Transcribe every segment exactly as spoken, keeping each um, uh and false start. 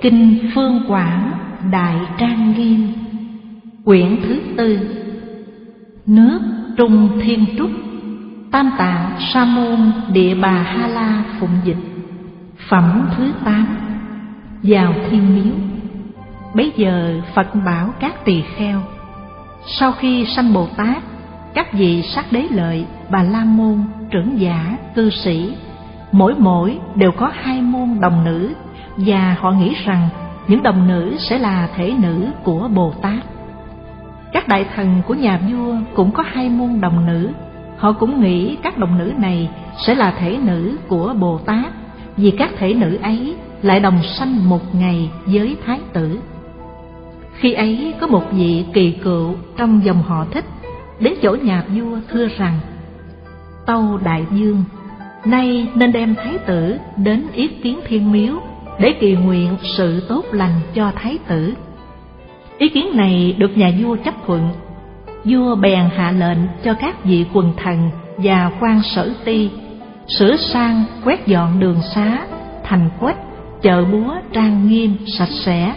Kinh Phương Quảng Đại Trang Nghiêm, quyển thứ tư. Nước Trung Thiên Trúc, Tam Tạng Sa Môn Địa Bà Ha La phụng dịch. Phẩm thứ tám. Vào Thiên Miếu. Bấy giờ Phật bảo các tỳ kheo: sau khi sanh Bồ Tát, các vị Sát Đế Lợi, Bà La Môn, trưởng giả, cư sĩ, mỗi mỗi đều có hai môn đồng nữ, và họ nghĩ rằng những đồng nữ sẽ là thể nữ của Bồ Tát. Các đại thần của nhà vua cũng có hai môn đồng nữ, họ cũng nghĩ các đồng nữ này sẽ là thể nữ của Bồ Tát, vì các thể nữ ấy lại đồng sanh một ngày với Thái tử. Khi ấy có một vị kỳ cựu trong dòng họ Thích đến chỗ nhà vua thưa rằng: tâu đại vương, nay nên đem Thái tử đến yết kiến Thiên Miếu để kỳ nguyện sự tốt lành cho Thái tử. Ý kiến này được nhà vua chấp thuận. Vua bèn hạ lệnh cho các vị quần thần và quan sở ti sửa sang quét dọn đường xá, thành quách, chợ búa trang nghiêm sạch sẽ.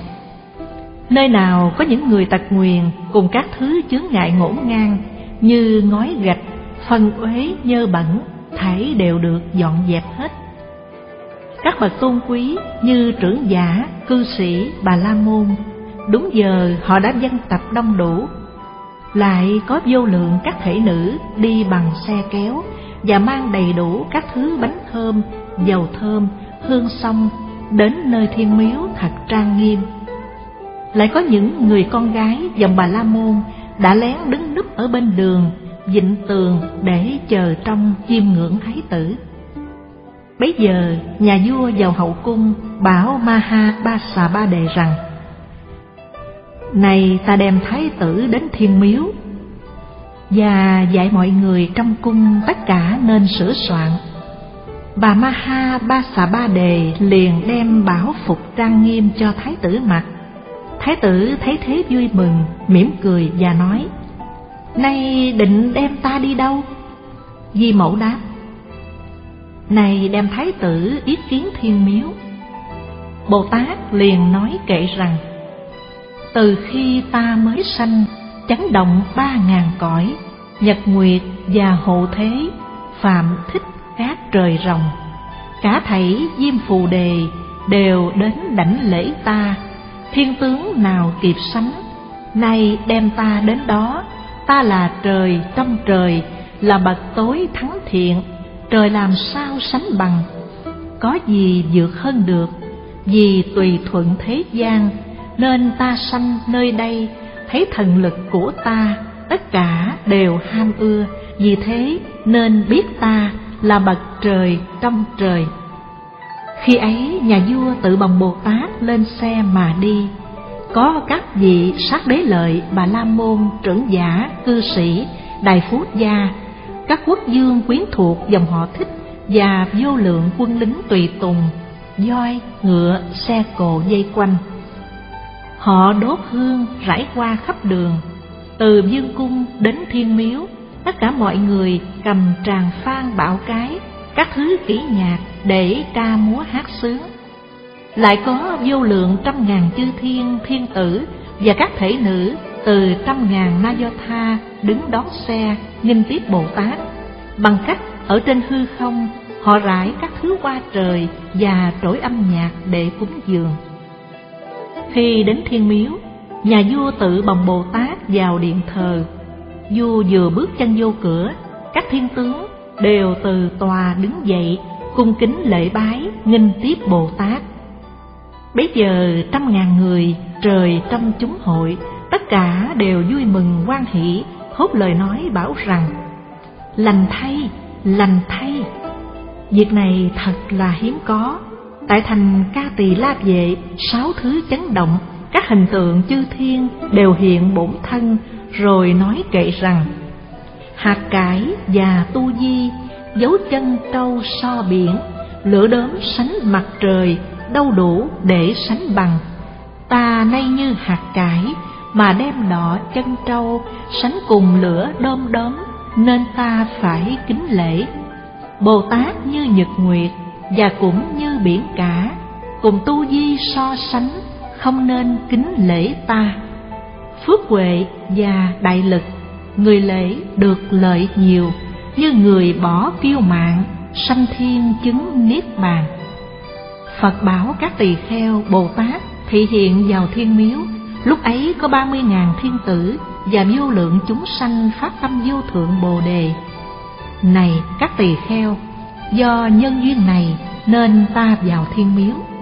Nơi nào có những người tật nguyền cùng các thứ chướng ngại ngổn ngang như ngói gạch, phân uế, nhơ bẩn, thảy đều được dọn dẹp hết. Các bậc tôn quý như trưởng giả, cư sĩ, Bà La Môn, đúng giờ họ đã dân tập đông đủ. Lại có vô lượng các thể nữ đi bằng xe kéo và mang đầy đủ các thứ bánh thơm, dầu thơm, hương xông đến nơi Thiên Miếu thật trang nghiêm. Lại có những người con gái dòng Bà La Môn đã lén đứng núp ở bên đường, vịn tường để chờ trông chiêm ngưỡng Thái tử. Bấy giờ nhà vua vào hậu cung bảo Maha Ba Xà Ba Đề rằng: này ta đem Thái tử đến Thiên Miếu, và dạy mọi người trong cung tất cả nên sửa soạn. Bà Maha Ba Xà Ba Đề liền đem bảo phục trang nghiêm cho Thái tử mặc. Thái tử thấy thế vui mừng, mỉm cười và nói: nay định đem ta đi đâu? Di Mẫu đáp: này đem Thái tử yết kiến Thiên Miếu. Bồ Tát liền nói kệ rằng: từ khi ta mới sanh, chấn động ba ngàn cõi, nhật nguyệt và hộ thế, phạm thích các trời rồng, cả thảy diêm phù đề đều đến đảnh lễ ta, thiên tướng nào kịp sánh. Nay đem ta đến đó, ta là trời trong trời, là bậc tối thắng thiện, trời làm sao sánh bằng. Có gì vượt hơn được, vì tùy thuận thế gian, nên ta sanh nơi đây. Thấy thần lực của ta, tất cả đều ham ưa, vì thế nên biết ta là bậc trời trong trời. Khi ấy nhà vua tự bồng Bồ Tát lên xe mà đi. Có các vị Sát Đế Lợi, Bà La Môn, trưởng giả, cư sĩ, đại phú gia, các quốc vương quyến thuộc dòng họ Thích và vô lượng quân lính tùy tùng, voi, ngựa, xe cộ dây quanh. Họ đốt hương rải qua khắp đường, từ vương cung đến Thiên Miếu. Tất cả mọi người cầm tràng phan bảo cái, các thứ kỹ nhạc để ca múa hát sướng. Lại có vô lượng trăm ngàn chư thiên, thiên tử và các thể nữ từ trăm ngàn na do tha đứng đón xe nghinh tiếp Bồ Tát. Bằng cách ở trên hư không, họ rải các thứ hoa trời và trỗi âm nhạc để cúng dường. Khi đến Thiên Miếu, nhà vua tự bồng Bồ Tát vào điện thờ. Vua vừa bước chân vô cửa, các thiên tướng đều từ tòa đứng dậy, cung kính lễ bái nghinh tiếp Bồ Tát. Bấy giờ trăm ngàn người trời trong chúng hội, tất cả đều vui mừng hoan hỷ, thốt lời nói bảo rằng: lành thay, lành thay. Việc này thật là hiếm có. Tại thành Ca Tỳ La Vệ, sáu thứ chấn động, các hình tượng chư thiên đều hiện bổn thân, rồi nói kệ rằng: hạt cải và tu di, dấu chân trâu so biển, lửa đốm sánh mặt trời, đâu đủ để sánh bằng. Ta nay như hạt cải, mà đem đọ chân trâu, sánh cùng lửa đom đóm, nên ta phải kính lễ. Bồ Tát như nhật nguyệt, và cũng như biển cả, cùng tu vi so sánh, không nên kính lễ ta. Phước huệ và đại lực, người lễ được lợi nhiều, như người bỏ kiêu mạn, sanh thiên chứng niết bàn. Phật bảo các tỳ kheo Bồ Tát thị hiện vào thiên miếu, lúc ấy có ba mươi ngàn thiên tử và vô lượng chúng sanh phát tâm vô thượng Bồ đề. Này các tỳ kheo, do nhân duyên này nên ta vào thiên miếu.